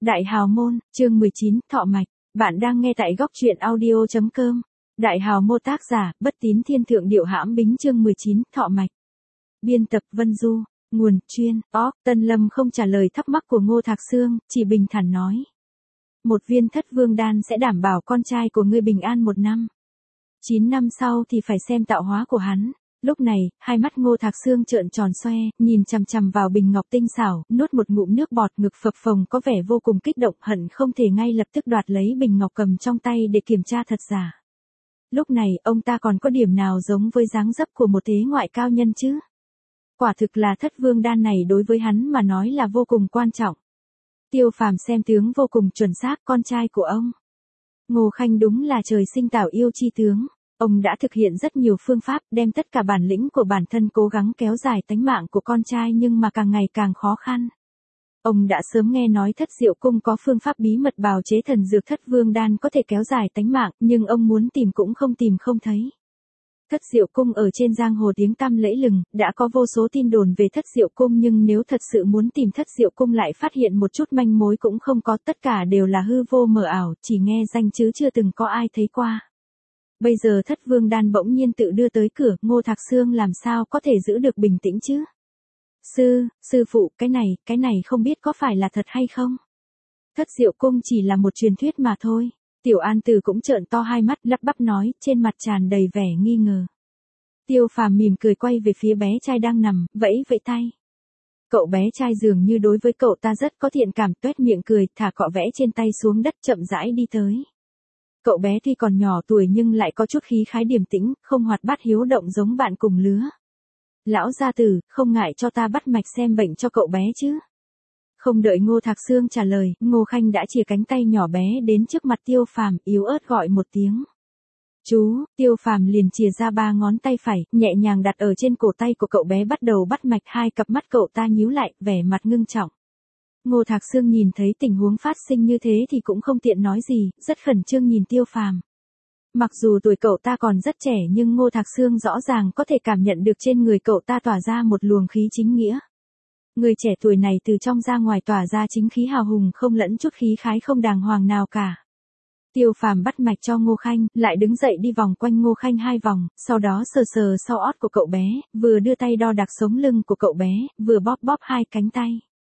Đại Hào Môn, chương 19, Thọ Mạch. Bạn đang nghe tại góc truyện audio.com. Đại Hào Môn tác giả, Bất Tín Thiên Thượng Điệu Hãm Bính chương 19, Thọ Mạch. Biên tập Vân Du, nguồn chuyên, Tân Lâm không trả lời thắc mắc của Ngô Thạc Sương, chỉ bình thản nói. Một viên Thất Vương Đan sẽ đảm bảo con trai của ngươi bình an 1 năm. 9 năm sau thì phải xem tạo hóa của hắn. Lúc này, hai mắt Ngô Thạc Sương trợn tròn xoe, nhìn chằm chằm vào bình ngọc tinh xảo, nuốt một ngụm nước bọt, ngực phập phồng có vẻ vô cùng kích động, hận không thể ngay lập tức đoạt lấy bình ngọc cầm trong tay để kiểm tra thật giả. Lúc này, ông ta còn có điểm nào giống với dáng dấp của một thế ngoại cao nhân chứ? Quả thực là Thất Vương Đan này đối với hắn mà nói là vô cùng quan trọng. Tiêu Phàm xem tướng vô cùng chuẩn xác, con trai của ông. Ngô Khanh đúng là trời sinh tảo yêu chi tướng. Ông đã thực hiện rất nhiều phương pháp, đem tất cả bản lĩnh của bản thân cố gắng kéo dài tánh mạng của con trai nhưng mà càng ngày càng khó khăn. Ông đã sớm nghe nói Thất Diệu Cung có phương pháp bí mật bào chế thần dược Thất Vương Đan có thể kéo dài tánh mạng, nhưng ông muốn tìm cũng không tìm không thấy. Thất Diệu Cung ở trên giang hồ tiếng tăm lẫy lừng, đã có vô số tin đồn về Thất Diệu Cung nhưng nếu thật sự muốn tìm Thất Diệu Cung lại phát hiện một chút manh mối cũng không có, tất cả đều là hư vô mờ ảo, chỉ nghe danh chứ chưa từng có ai thấy qua. Bây giờ Thất Vương Đan bỗng nhiên tự đưa tới cửa, Ngô Thạc Sương làm sao có thể giữ được bình tĩnh chứ? Sư phụ, cái này không biết có phải là thật hay không? Thất Diệu Cung chỉ là một truyền thuyết mà thôi. Tiểu An Từ cũng trợn to hai mắt, lắp bắp nói, trên mặt tràn đầy vẻ nghi ngờ. Tiêu Phàm mỉm cười quay về phía bé trai đang nằm, vẫy tay. Cậu bé trai dường như đối với cậu ta rất có thiện cảm, tuét miệng cười, thả cọ vẽ trên tay xuống đất chậm rãi đi tới. Cậu bé tuy còn nhỏ tuổi nhưng lại có chút khí khái điềm tĩnh, không hoạt bát hiếu động giống bạn cùng lứa. Lão gia tử, không ngại cho ta bắt mạch xem bệnh cho cậu bé chứ? Không đợi Ngô Thạc Sương trả lời, Ngô Khanh đã chìa cánh tay nhỏ bé đến trước mặt Tiêu Phàm, yếu ớt gọi một tiếng. Chú, Tiêu Phàm liền chìa ra 3 ngón tay phải, nhẹ nhàng đặt ở trên cổ tay của cậu bé bắt đầu bắt mạch, hai cặp mắt cậu ta nhíu lại, vẻ mặt ngưng trọng. Ngô Thạc Sương nhìn thấy tình huống phát sinh như thế thì cũng không tiện nói gì, rất khẩn trương nhìn Tiêu Phàm. Mặc dù tuổi cậu ta còn rất trẻ nhưng Ngô Thạc Sương rõ ràng có thể cảm nhận được trên người cậu ta tỏa ra một luồng khí chính nghĩa. Người trẻ tuổi này từ trong ra ngoài tỏa ra chính khí hào hùng không lẫn chút khí khái không đàng hoàng nào cả. Tiêu Phàm bắt mạch cho Ngô Khanh, lại đứng dậy đi vòng quanh Ngô Khanh 2 vòng, sau đó sờ sờ sau ót của cậu bé, vừa đưa tay đo đạc sống lưng của cậu bé, vừa bóp bóp 2 cánh tay.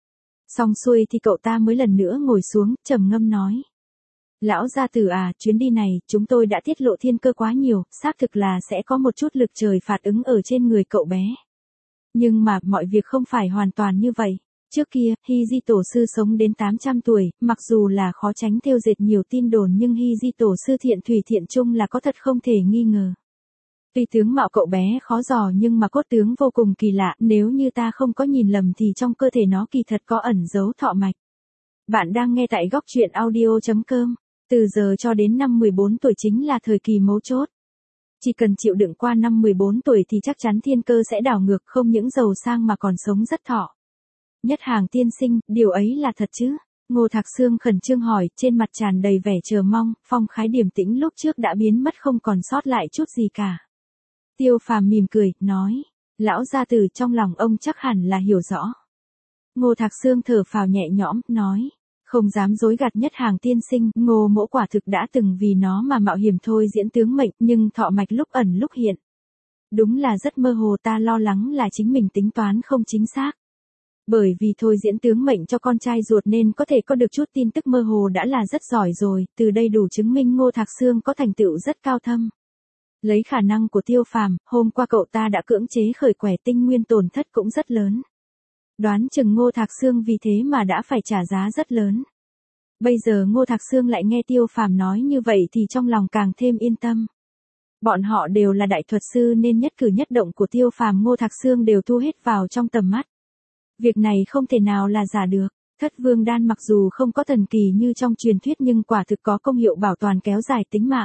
Xong xuôi thì cậu ta mới lần nữa ngồi xuống, trầm ngâm nói. Lão gia tử à, chuyến đi này, chúng tôi đã tiết lộ thiên cơ quá nhiều, xác thực là sẽ có một chút lực trời phạt ứng ở trên người cậu bé. Nhưng mà, mọi việc không phải hoàn toàn như vậy. Trước kia, Hy Di Tổ Sư sống đến 800 tuổi, mặc dù là khó tránh thêu dệt nhiều tin đồn nhưng Hy Di Tổ Sư thiện thủy thiện trung là có thật không thể nghi ngờ. Tuy tướng mạo cậu bé khó dò nhưng mà cốt tướng vô cùng kỳ lạ, nếu như ta không có nhìn lầm thì trong cơ thể nó kỳ thật có ẩn dấu thọ mạch. Bạn đang nghe tại góc truyện audio.com, từ giờ cho đến năm 14 tuổi chính là thời kỳ mấu chốt. Chỉ cần chịu đựng qua năm 14 tuổi thì chắc chắn thiên cơ sẽ đảo ngược, không những giàu sang mà còn sống rất thọ. Nhất Hàng tiên sinh, điều ấy là thật chứ? Ngô Thạc Sương khẩn trương hỏi, trên mặt tràn đầy vẻ chờ mong, phong khái điềm tĩnh lúc trước đã biến mất không còn sót lại chút gì cả. Tiêu Phàm mỉm cười, nói, lão gia tử trong lòng ông chắc hẳn là hiểu rõ. Ngô Thạc Sương thở phào nhẹ nhõm, nói, không dám dối gạt Nhất Hàng tiên sinh, Ngô mỗ quả thực đã từng vì nó mà mạo hiểm thôi diễn tướng mệnh, nhưng thọ mạch lúc ẩn lúc hiện. Đúng là rất mơ hồ, ta lo lắng là chính mình tính toán không chính xác. Bởi vì thôi diễn tướng mệnh cho con trai ruột nên có thể có được chút tin tức mơ hồ đã là rất giỏi rồi, từ đây đủ chứng minh Ngô Thạc Sương có thành tựu rất cao thâm. Lấy khả năng của Tiêu Phàm, hôm qua cậu ta đã cưỡng chế khởi quẻ tinh nguyên tổn thất cũng rất lớn. Đoán chừng Ngô Thạc Sương vì thế mà đã phải trả giá rất lớn. Bây giờ Ngô Thạc Sương lại nghe Tiêu Phàm nói như vậy thì trong lòng càng thêm yên tâm. Bọn họ đều là đại thuật sư nên nhất cử nhất động của Tiêu Phàm Ngô Thạc Sương đều thu hết vào trong tầm mắt. Việc này không thể nào là giả được. Thất Vương Đan mặc dù không có thần kỳ như trong truyền thuyết nhưng quả thực có công hiệu bảo toàn kéo dài tính mạng.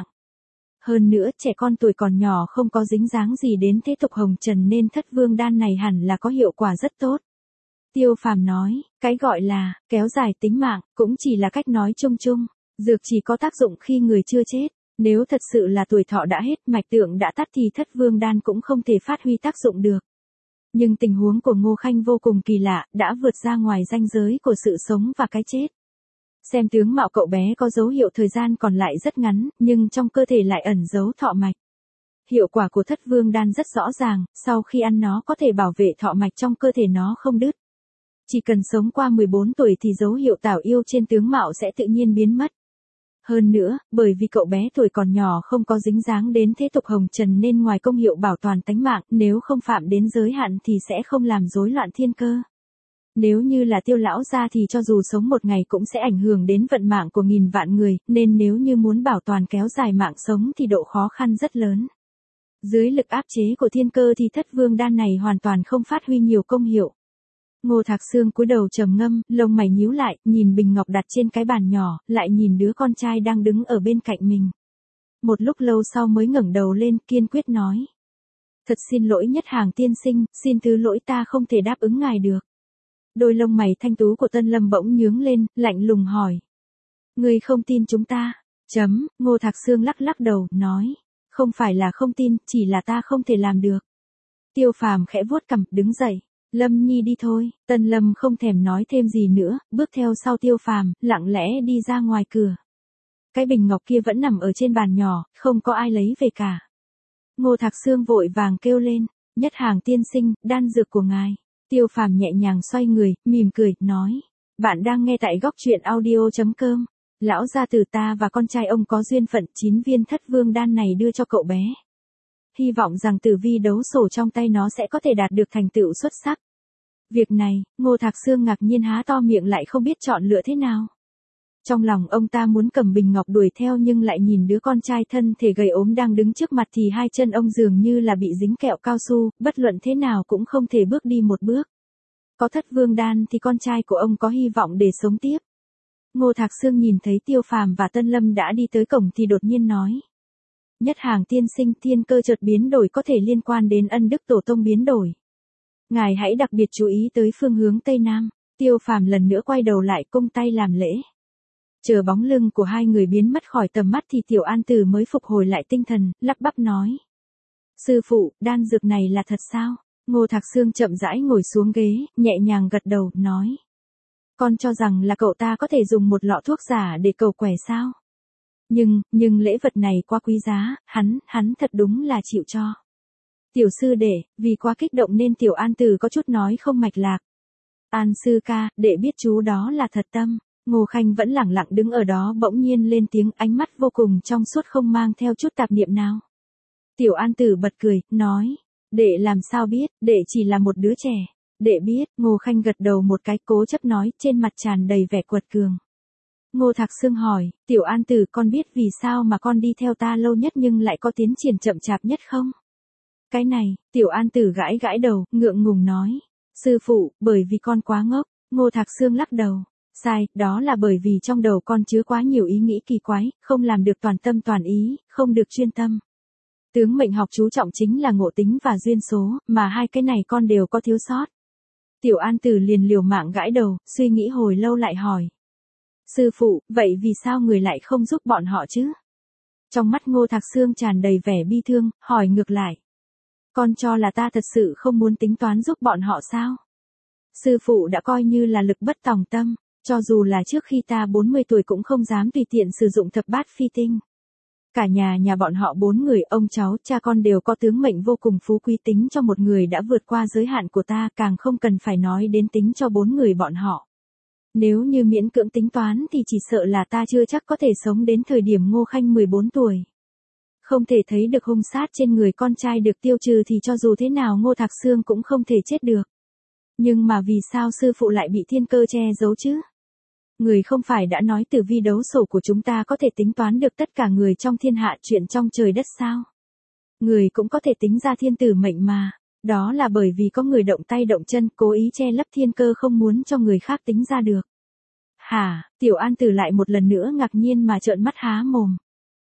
Hơn nữa trẻ con tuổi còn nhỏ không có dính dáng gì đến thế tục hồng trần nên Thất Vương Đan này hẳn là có hiệu quả rất tốt. Tiêu Phàm nói, cái gọi là kéo dài tính mạng cũng chỉ là cách nói chung chung, dược chỉ có tác dụng khi người chưa chết. Nếu thật sự là tuổi thọ đã hết, mạch tượng đã tắt thì Thất Vương Đan cũng không thể phát huy tác dụng được. Nhưng tình huống của Ngô Khanh vô cùng kỳ lạ, đã vượt ra ngoài ranh giới của sự sống và cái chết. Xem tướng mạo cậu bé có dấu hiệu thời gian còn lại rất ngắn, nhưng trong cơ thể lại ẩn giấu thọ mạch. Hiệu quả của thất vương đan rất rõ ràng, sau khi ăn nó có thể bảo vệ thọ mạch trong cơ thể nó không đứt. Chỉ cần sống qua 14 tuổi thì dấu hiệu tảo yêu trên tướng mạo sẽ tự nhiên biến mất. Hơn nữa, bởi vì cậu bé tuổi còn nhỏ không có dính dáng đến thế tục hồng trần nên ngoài công hiệu bảo toàn tánh mạng, nếu không phạm đến giới hạn thì sẽ không làm rối loạn thiên cơ. Nếu như là Tiêu lão gia thì cho dù sống một ngày cũng sẽ ảnh hưởng đến vận mạng của nghìn vạn người, nên nếu như muốn bảo toàn kéo dài mạng sống thì độ khó khăn rất lớn. Dưới lực áp chế của thiên cơ thì thất vương đan này hoàn toàn không phát huy nhiều công hiệu. Ngô Thạc Sương cúi đầu trầm ngâm, lông mày nhíu lại, nhìn bình ngọc đặt trên cái bàn nhỏ, lại nhìn đứa con trai đang đứng ở bên cạnh mình. Một lúc lâu sau mới ngẩng đầu lên, kiên quyết nói. Thật xin lỗi Nhất Hàng tiên sinh, xin thứ lỗi ta không thể đáp ứng ngài được. Đôi lông mày thanh tú của Tân Lâm bỗng nhướng lên, lạnh lùng hỏi. Ngươi không tin chúng ta? Ngô Thạc Sương lắc lắc đầu, nói. Không phải là không tin, chỉ là ta không thể làm được. Tiêu Phàm khẽ vuốt cằm, đứng dậy. Lâm Nhi đi thôi. Tân Lâm không thèm nói thêm gì nữa, bước theo sau Tiêu Phàm, lặng lẽ đi ra ngoài cửa. Cái bình ngọc kia vẫn nằm ở trên bàn nhỏ, không có ai lấy về cả. Ngô Thạc Sương vội vàng kêu lên. Nhất Hàng tiên sinh, đan dược của ngài. Tiêu Phàm nhẹ nhàng xoay người, mỉm cười, nói. Bạn đang nghe tại góc truyện audio.com. Lão gia tử ta và con trai ông có duyên phận, 9 viên thất vương đan này đưa cho cậu bé. Hy vọng rằng tử vi đấu sổ trong tay nó sẽ có thể đạt được thành tựu xuất sắc. Việc này, Ngô Thạc Sương ngạc nhiên há to miệng lại không biết chọn lựa thế nào. Trong lòng ông ta muốn cầm bình ngọc đuổi theo nhưng lại nhìn đứa con trai thân thể gầy ốm đang đứng trước mặt thì hai chân ông dường như là bị dính kẹo cao su, bất luận thế nào cũng không thể bước đi một bước. Có thất vương đan thì con trai của ông có hy vọng để sống tiếp. Ngô Thạc Sương nhìn thấy Tiêu Phàm và Tân Lâm đã đi tới cổng thì đột nhiên nói. Nhất Hàng tiên sinh, thiên cơ chợt biến đổi có thể liên quan đến ân đức tổ tông biến đổi. Ngài hãy đặc biệt chú ý tới phương hướng Tây Nam. Tiêu Phàm lần nữa quay đầu lại cung tay làm lễ. Chờ bóng lưng của hai người biến mất khỏi tầm mắt thì Tiểu An Tử mới phục hồi lại tinh thần, lắp bắp nói. Sư phụ, đan dược này là thật sao? Ngô Thạc Sương chậm rãi ngồi xuống ghế, nhẹ nhàng gật đầu, nói. Con cho rằng là cậu ta có thể dùng một lọ thuốc giả để cầu quẻ sao? Nhưng lễ vật này quá quý giá, hắn thật đúng là chịu cho. Tiểu sư đệ, vì quá kích động nên Tiểu An Tử có chút nói không mạch lạc. An sư ca, đệ biết chú đó là thật tâm. Ngô Khanh vẫn lẳng lặng đứng ở đó bỗng nhiên lên tiếng, ánh mắt vô cùng trong suốt không mang theo chút tạp niệm nào. Tiểu An Tử bật cười, nói. Đệ làm sao biết, đệ chỉ là một đứa trẻ. Đệ biết, Ngô Khanh gật đầu một cái, cố chấp nói, trên mặt tràn đầy vẻ quật cường. Ngô Thạc Sương hỏi, Tiểu An Tử, con biết vì sao mà con đi theo ta lâu nhất nhưng lại có tiến triển chậm chạp nhất không? Cái này, Tiểu An Tử gãi gãi đầu, ngượng ngùng nói. Sư phụ, bởi vì con quá ngốc. Ngô Thạc Sương lắc đầu. Sai, đó là bởi vì trong đầu con chứa quá nhiều ý nghĩ kỳ quái, không làm được toàn tâm toàn ý, không được chuyên tâm. Tướng mệnh học chú trọng chính là ngộ tính và duyên số, mà hai cái này con đều có thiếu sót. Tiểu An Tử liền liều mạng gãi đầu, suy nghĩ hồi lâu lại hỏi. Sư phụ, vậy vì sao người lại không giúp bọn họ chứ? Trong mắt Ngô Thạc Sương tràn đầy vẻ bi thương, hỏi ngược lại. Con cho là ta thật sự không muốn tính toán giúp bọn họ sao? Sư phụ đã coi như là lực bất tòng tâm, cho dù là trước khi ta 40 tuổi cũng không dám tùy tiện sử dụng thập bát phi tinh. Cả nhà bọn họ 4 người, ông cháu, cha con đều có tướng mệnh vô cùng phú quý, tính cho một người đã vượt qua giới hạn của ta, càng không cần phải nói đến tính cho 4 người bọn họ. Nếu như miễn cưỡng tính toán thì chỉ sợ là ta chưa chắc có thể sống đến thời điểm Ngô Khanh 14 tuổi. Không thể thấy được hung sát trên người con trai được tiêu trừ thì cho dù thế nào Ngô Thạc Sương cũng không thể chết được. Nhưng mà vì sao sư phụ lại bị thiên cơ che giấu chứ? Người không phải đã nói tử vi đấu sổ của chúng ta có thể tính toán được tất cả người trong thiên hạ, chuyện trong trời đất sao? Người cũng có thể tính ra thiên tử mệnh mà. Đó là bởi vì có người động tay động chân, cố ý che lấp thiên cơ không muốn cho người khác tính ra được. Hả? Tiểu An Tử lại một lần nữa ngạc nhiên mà trợn mắt há mồm.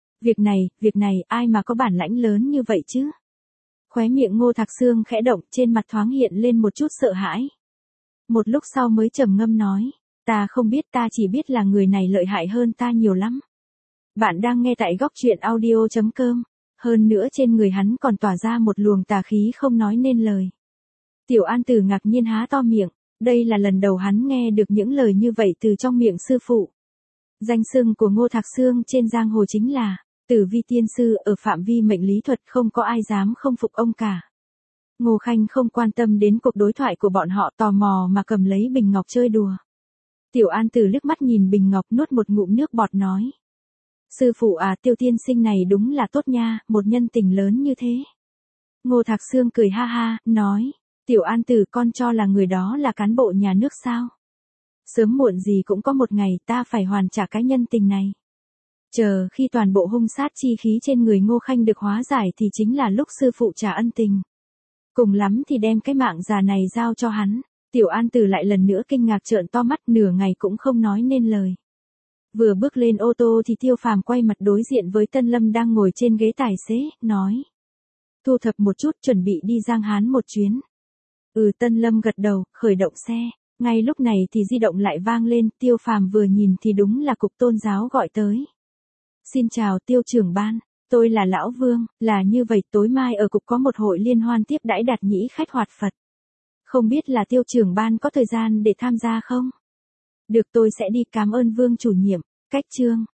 Việc này, ai mà có bản lãnh lớn như vậy chứ? Khóe miệng Ngô Thạc Sương khẽ động, trên mặt thoáng hiện lên một chút sợ hãi. Một lúc sau mới trầm ngâm nói. Ta không biết, ta chỉ biết là người này lợi hại hơn ta nhiều lắm. Bạn đang nghe tại góc truyện audio.com. Hơn nữa trên người hắn còn tỏa ra một luồng tà khí không nói nên lời. Tiểu An Tử ngạc nhiên há to miệng. Đây là lần đầu hắn nghe được những lời như vậy từ trong miệng sư phụ. Danh xưng của Ngô Thạc Sương trên giang hồ chính là Tử Vi tiên sư, ở phạm vi mệnh lý thuật không có ai dám không phục ông cả. Ngô Khanh không quan tâm đến cuộc đối thoại của bọn họ, tò mò mà cầm lấy bình ngọc chơi đùa. Tiểu An Tử liếc mắt nhìn bình ngọc, nuốt một ngụm nước bọt nói. Sư phụ à, Tiêu tiên sinh này đúng là tốt nha, một nhân tình lớn như thế. Ngô Thạc Sương cười ha ha, nói. Tiểu An Tử, con cho là người đó là cán bộ nhà nước sao? Sớm muộn gì cũng có một ngày ta phải hoàn trả cái nhân tình này. Chờ khi toàn bộ hung sát chi khí trên người Ngô Khanh được hóa giải thì chính là lúc sư phụ trả ân tình. Cùng lắm thì đem cái mạng già này giao cho hắn. Tiểu An Tử lại lần nữa kinh ngạc trợn to mắt, nửa ngày cũng không nói nên lời. Vừa bước lên ô tô thì Tiêu Phàm quay mặt đối diện với Tân Lâm đang ngồi trên ghế tài xế, nói. Thu thập một chút, chuẩn bị đi Giang Hán một chuyến. Tân Lâm gật đầu, khởi động xe. Ngay lúc này thì di động lại vang lên, Tiêu Phàm vừa nhìn thì đúng là cục tôn giáo gọi tới. Xin chào Tiêu trưởng ban, tôi là Lão Vương, là như vậy, tối mai ở cục có một hội liên hoan tiếp đãi đạt nhĩ khách hoạt Phật. Không biết là Tiêu trưởng ban có thời gian để tham gia không? Được, tôi sẽ đi, cảm ơn Vương chủ nhiệm. Cách chương